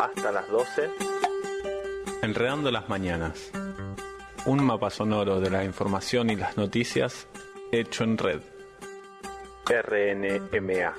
hasta las 12. Enredando las mañanas. Un mapa sonoro de la información y las noticias hecho en red. RNMA.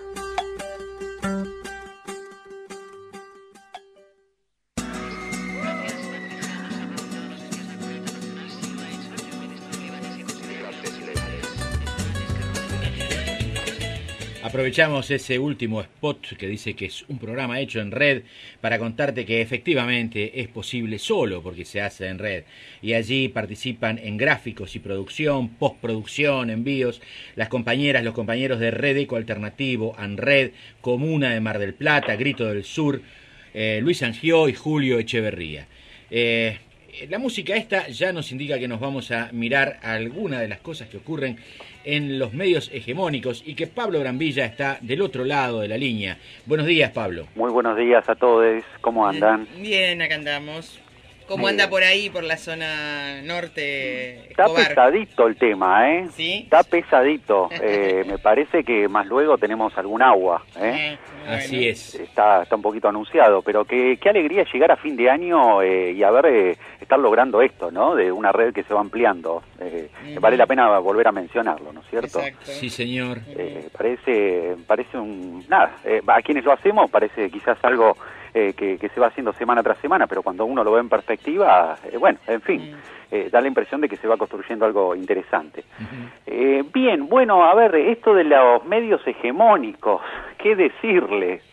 Aprovechamos ese último spot que dice que es un programa hecho en red para contarte que efectivamente es posible solo porque se hace en red. Y allí participan en gráficos y producción, postproducción, envíos, las compañeras, los compañeros de Red Eco Alternativo, ANRED, Comuna de Mar del Plata, Grito del Sur, Luis Angió y Julio Echeverría. La música esta ya nos indica que nos vamos a mirar algunas de las cosas que ocurren en los medios hegemónicos y que Pablo Brambilla está del otro lado de la línea. Buenos días, Pablo. Muy buenos días a todos, ¿cómo andan? Bien, acá andamos. ¿Cómo anda por ahí, por la zona norte? Está Escobar? Pesadito el tema, ¿eh? ¿Sí? Está pesadito. Me parece que más luego tenemos algún agua, ¿eh? Bueno. Así es. Está un poquito anunciado, pero qué alegría llegar a fin de año y estar logrando esto, ¿no? De una red que se va ampliando. Vale la pena volver a mencionarlo, ¿no es cierto? Exacto. Sí, señor. Parece un... Nada, a quienes lo hacemos parece quizás algo que se va haciendo semana tras semana, pero cuando uno lo ve en perspectiva, bueno, en fin, da la impresión de que se va construyendo algo interesante. Bien, bueno, a ver, esto de los medios hegemónicos, ¿qué decirle?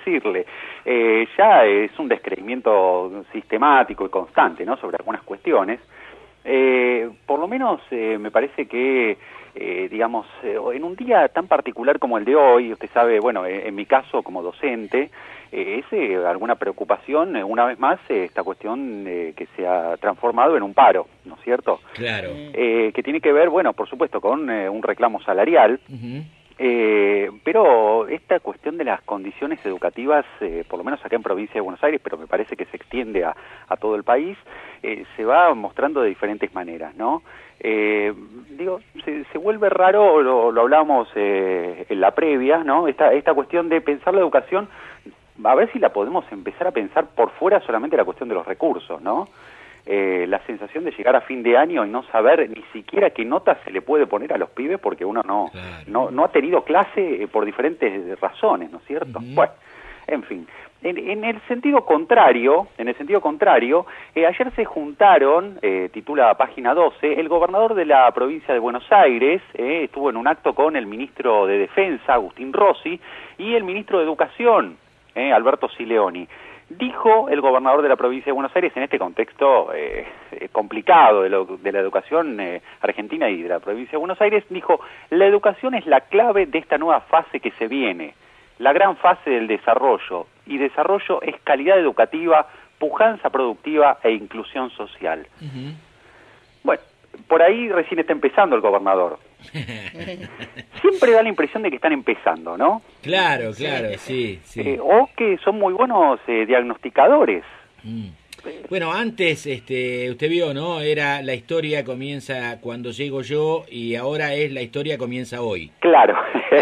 Ya es un descreimiento sistemático y constante, ¿no?, sobre algunas cuestiones. Por lo menos me parece que, digamos, en un día tan particular como el de hoy, usted sabe, bueno, en mi caso como docente, es alguna preocupación, una vez más, esta cuestión que se ha transformado en un paro, ¿no es cierto? Claro. Que tiene que ver, bueno, por supuesto, con un reclamo salarial, pero esta cuestión de las condiciones educativas, por lo menos acá en Provincia de Buenos Aires, pero me parece que se extiende a todo el país, se va mostrando de diferentes maneras, ¿no? Se vuelve raro, lo hablábamos en la previa, ¿no? Esta cuestión de pensar la educación, a ver si la podemos empezar a pensar por fuera solamente la cuestión de los recursos, ¿no? La sensación de llegar a fin de año y no saber ni siquiera qué nota se le puede poner a los pibes porque uno no ha tenido clase por diferentes razones, ¿no es cierto? Bueno, en fin. En el sentido contrario, ayer se juntaron, titula Página 12, el gobernador de la provincia de Buenos Aires, estuvo en un acto con el ministro de Defensa, Agustín Rossi, y el ministro de Educación, Alberto Sileoni. Dijo el gobernador de la provincia de Buenos Aires, en este contexto complicado de la educación argentina y de la provincia de Buenos Aires, dijo: la educación es la clave de esta nueva fase que se viene, la gran fase del desarrollo, y desarrollo es calidad educativa, pujanza productiva e inclusión social. Bueno, por ahí recién está empezando el gobernador. Siempre da la impresión de que están empezando, ¿no? Claro, sí. O que son muy buenos diagnosticadores. Bueno, antes, usted vio, ¿no? Era la historia comienza cuando llego yo y ahora es la historia comienza hoy. Claro.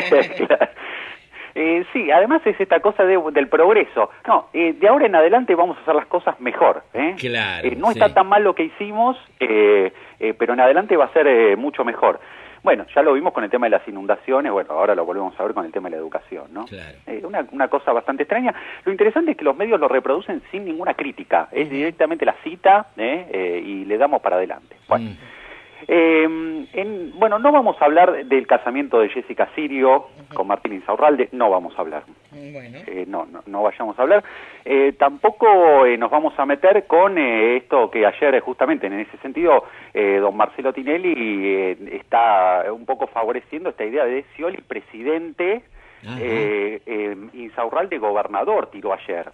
Sí, además es esta cosa del progreso. No, de ahora en adelante vamos a hacer las cosas mejor. Claro. No está tan mal lo que hicimos, pero en adelante va a ser mucho mejor. Bueno, ya lo vimos con el tema de las inundaciones, bueno, ahora lo volvemos a ver con el tema de la educación, ¿no? Claro. Una cosa bastante extraña. Lo interesante es que los medios lo reproducen sin ninguna crítica. Es directamente la cita y le damos para adelante. Bueno. Bueno, no vamos a hablar del casamiento de Jessica Sirio con Martín Insaurralde, no vamos a hablar. Bueno. No vayamos a hablar. Tampoco nos vamos a meter con esto que ayer, justamente en ese sentido, don Marcelo Tinelli está un poco favoreciendo esta idea de Scioli presidente, Insaurralde gobernador, tiró ayer.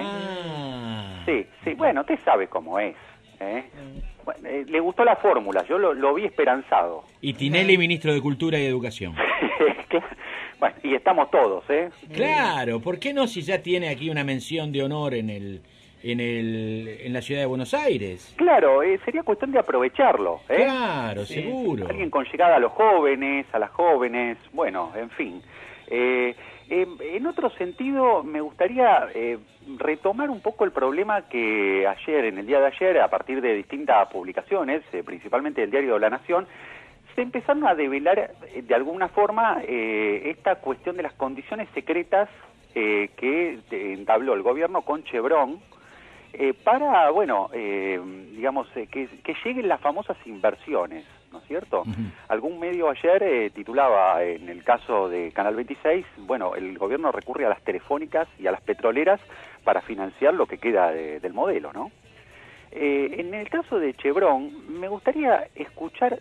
Sí, bueno, usted sabe cómo es. Bueno, le gustó la fórmula, yo lo vi esperanzado. Y Tinelli, ministro de Cultura y Educación. Bueno, y estamos todos, Claro, ¿por qué no si ya tiene aquí una mención de honor en la ciudad de Buenos Aires? Claro, sería cuestión de aprovecharlo. Claro, seguro. Alguien con llegada a los jóvenes, a las jóvenes, bueno, en fin. En otro sentido, me gustaría retomar un poco el problema que ayer, en el día de ayer, a partir de distintas publicaciones, principalmente del diario La Nación, se empezaron a develar de alguna forma esta cuestión de las condiciones secretas que entabló el gobierno con Chevron para, bueno, digamos, que lleguen las famosas inversiones, ¿no es cierto? Algún medio ayer titulaba, en el caso de Canal 26, bueno, el gobierno recurre a las telefónicas y a las petroleras para financiar lo que queda del modelo, ¿no? En el caso de Chevron, me gustaría escuchar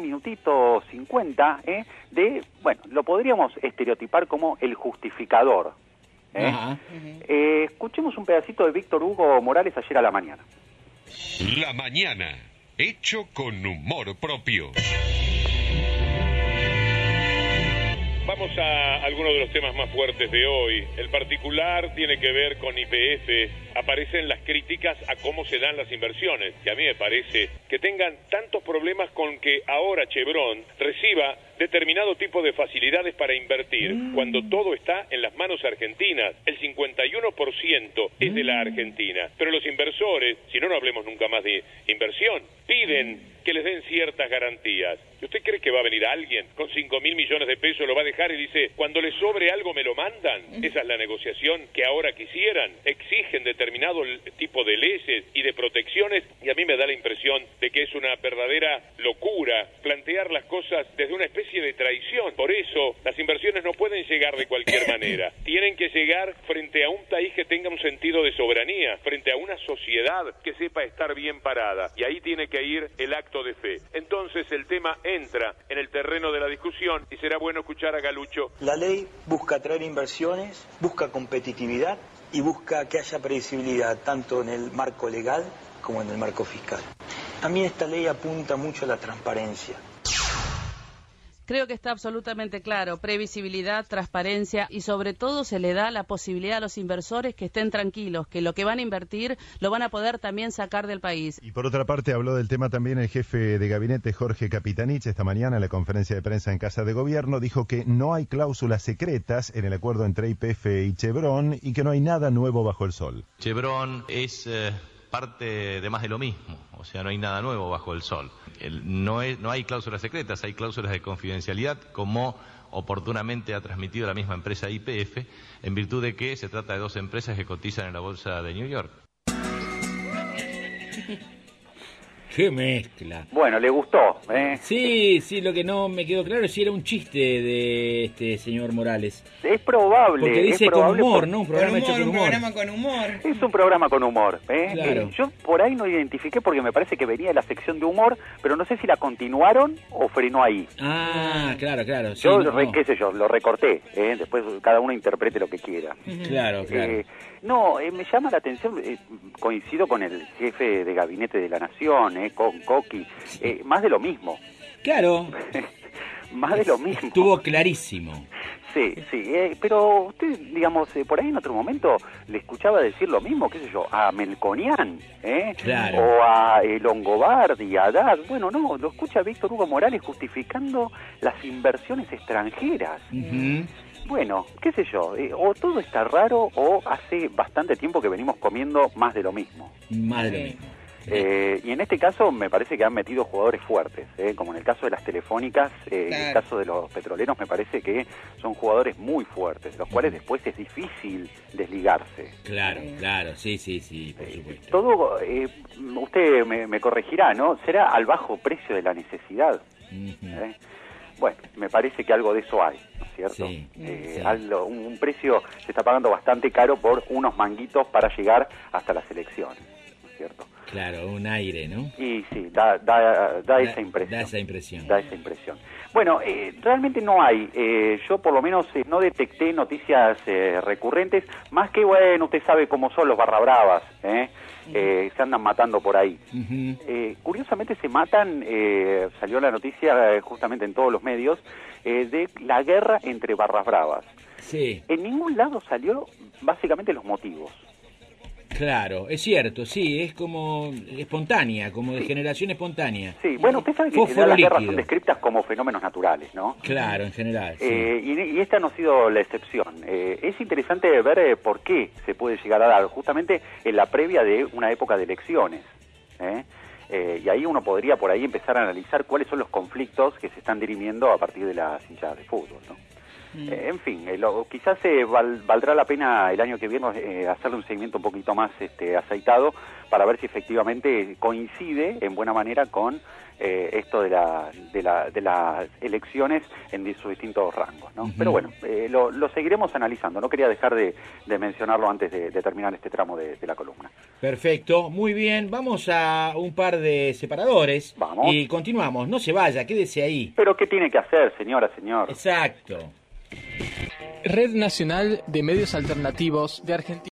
1:50 de, bueno, lo podríamos estereotipar como el justificador. Escuchemos un pedacito de Víctor Hugo Morales ayer a la mañana. La mañana, hecho con humor propio. Vamos a algunos de los temas más fuertes de hoy. El particular tiene que ver con YPF. Aparecen las críticas a cómo se dan las inversiones. Y a mí me parece que tengan tantos problemas con que ahora Chevron reciba determinado tipo de facilidades para invertir, cuando todo está en las manos argentinas. El 51% es de la Argentina. Pero los inversores, si no, no hablemos nunca más de inversión, piden que les den ciertas garantías. ¿Y usted cree que va a venir alguien con 5.000 millones de pesos, lo va a dejar y dice, cuando les sobre algo me lo mandan? Esa es la negociación que ahora quisieran. Exigen determinado tipo de leyes y de protecciones, y a mí me da la impresión de que es una verdadera locura plantear las cosas desde una especie de traición. Por eso, las inversiones no pueden llegar de cualquier manera. Tienen que llegar frente a un país que tenga un sentido de soberanía, frente a una sociedad que sepa estar bien parada. Y ahí tiene que ir el acto de fe. Entonces el tema entra en el terreno de la discusión y será bueno escuchar a Galucho. La ley busca atraer inversiones, busca competitividad y busca que haya previsibilidad tanto en el marco legal como en el marco fiscal. También esta ley apunta mucho a la transparencia. Creo que está absolutamente claro, previsibilidad, transparencia y sobre todo se le da la posibilidad a los inversores que estén tranquilos, que lo que van a invertir lo van a poder también sacar del país. Y por otra parte habló del tema también el jefe de gabinete Jorge Capitanich esta mañana en la conferencia de prensa en Casa de Gobierno, dijo que no hay cláusulas secretas en el acuerdo entre YPF y Chevron y que no hay nada nuevo bajo el sol. Chevron es parte de más de lo mismo, o sea, no hay nada nuevo bajo el sol. No hay cláusulas secretas, hay cláusulas de confidencialidad, como oportunamente ha transmitido la misma empresa YPF, en virtud de que se trata de dos empresas que cotizan en la bolsa de New York. ¡Qué mezcla! Bueno, le gustó, ¿eh? Sí, lo que no me quedó claro es si era un chiste de este señor Morales. Es probable. Porque dice es probable con humor, ¿no? Un programa hecho con humor. Un programa con humor. Es un programa con humor, ¿eh? Claro. Yo por ahí no identifiqué porque me parece que venía de la sección de humor, pero no sé si la continuaron o frenó ahí. Ah, claro. Sí, Yo, no. qué sé yo, lo recorté, ¿eh? Después cada uno interprete lo que quiera. Claro. Me llama la atención, coincido con el jefe de gabinete de la Nación, con Coqui, más de lo mismo. Claro. Más de lo mismo. Estuvo clarísimo. Sí, pero usted, digamos, por ahí en otro momento le escuchaba decir lo mismo, qué sé yo, a Melconian, Claro. O a Longobardi, a Haddad. Bueno, no, lo escucha Víctor Hugo Morales justificando las inversiones extranjeras. Bueno, qué sé yo, o todo está raro o hace bastante tiempo que venimos comiendo más de lo mismo. Más de lo mismo. Y en este caso me parece que han metido jugadores fuertes, como en el caso de las telefónicas, en el caso de los petroleros me parece que son jugadores muy fuertes, de los cuales después es difícil desligarse. Claro, sí, por supuesto. Todo, usted me corregirá, ¿no? Será al bajo precio de la necesidad. Bueno, me parece que algo de eso hay, ¿no es cierto? Sí. Un precio se está pagando bastante caro por unos manguitos para llegar hasta las elecciones, ¿no es cierto? Claro, un aire, ¿no? Y sí, da esa impresión. Da esa impresión. Bueno, realmente no hay. Yo por lo menos no detecté noticias recurrentes, más que, bueno, usted sabe cómo son los barra bravas, se andan matando por ahí. Curiosamente se matan, salió la noticia justamente en todos los medios, de la guerra entre barras bravas. Sí. En ningún lado salió básicamente los motivos. Claro, es cierto, sí, es como espontánea, como de generación espontánea. Sí, bueno, usted sabe que en general las guerras son descritas como fenómenos naturales, ¿no? Claro, en general. Sí. Y esta no ha sido la excepción. Es interesante ver por qué se puede llegar a dar, justamente en la previa de una época de elecciones. Y ahí uno podría por ahí empezar a analizar cuáles son los conflictos que se están dirimiendo a partir de las hinchadas de fútbol, ¿no? En fin, quizás valdrá la pena el año que viene hacerle un seguimiento un poquito más aceitado para ver si efectivamente coincide en buena manera con esto de las elecciones en sus distintos rangos, ¿no? Pero bueno, lo seguiremos analizando. No quería dejar de mencionarlo antes de terminar este tramo de la columna. Perfecto, muy bien. Vamos a un par de separadores. Vamos. Y continuamos. No se vaya, quédese ahí. ¿Pero qué tiene que hacer, señora, señor? Exacto. Red Nacional de Medios Alternativos de Argentina.